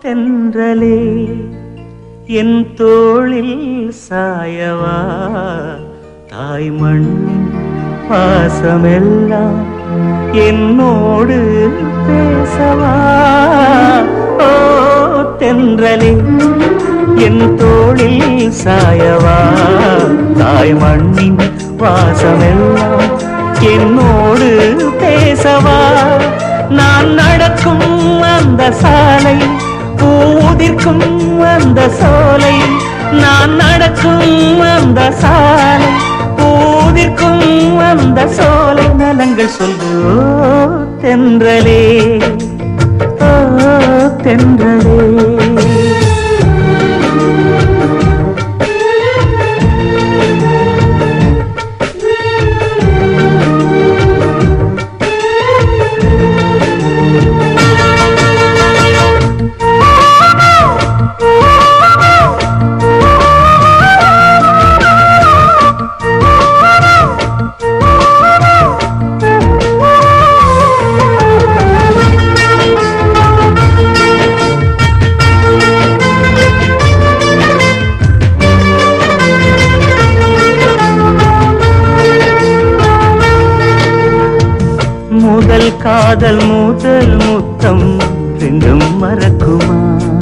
தென்றலே என் தோளில் சாயவா தாய் மண்ணின் பாசமெல்லாம் என்னோடு பேசவா ஓ தென்றலே என் தோளில் சாயவா தாய் மண்ணின் வாசமெல்லாம் என்னோடு பேசவா நான் நடக்கும் அந்த சாலை பூதிர்க்கும் அந்த சோலை நான் நடக்கும் அந்த சாலை பூதிர்க்கும் அந்த சோலை நலங்கள் சொல்லு தென்றலே ஓ தென்றலே முதல் காதல் முதல் முத்தம் ரெண்டும் மறக்குமா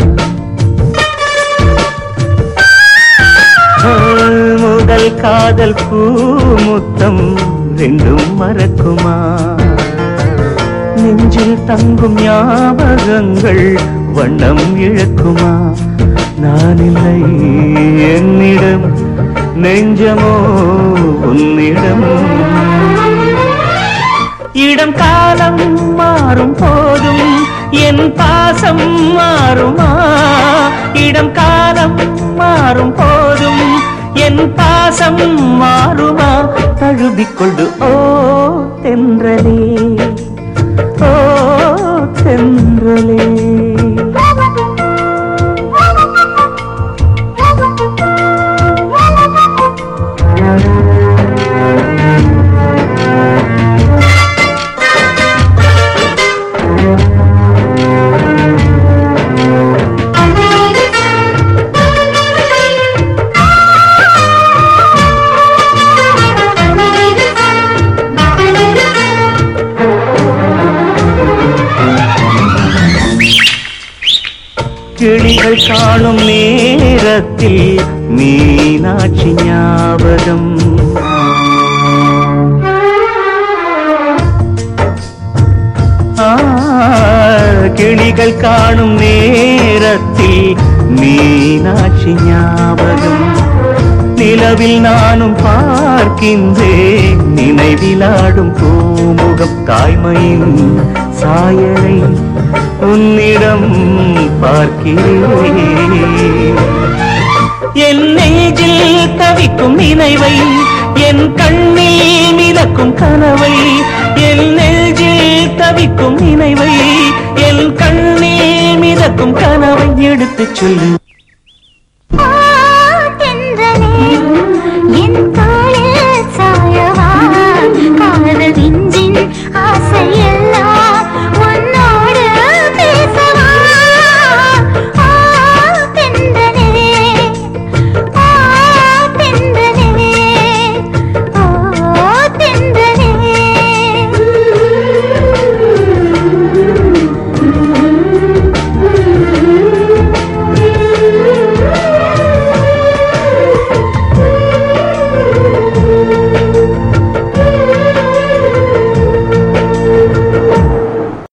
முதல் காதல் பூ முத்தம் ரெண்டும் மறக்குமா நெஞ்சில் தங்கும் ஞாபகங்கள் வண்ணம் இழக்குமா நான் இல்லை என்னிடம் நெஞ்சமோ உன்னிடம் இடம் காலம் மாறும் போதும் என் பாசம் மாறுமா இடம் காலம் மாறும் போதும் என் பாசம் மாறுமா தழுவிக்கொண்டு ஓ தென்றலே ஓ தென்றலே கிளிகள் காணும் நேரத்தில் மீனாட்சி ஞாபகம் கிளிகள் காணும் நேரத்தில் மீனாட்சி ஞாபகம் நிலவில் நானும் பார்க்கின்றேன் நினைவிலாடும் பூமுகம் தாய்மையின் சாயலை உன்னிடம் பார்க்கிறேன் என் நெஞ்சில் தவிக்கும் நினைவை என் கண்ணில் மிதக்கும் கனவை என் நெஞ்சில் தவிக்கும் நினைவை என் கண்ணில் மிதக்கும் கனவை எடுத்துச் சொல்லு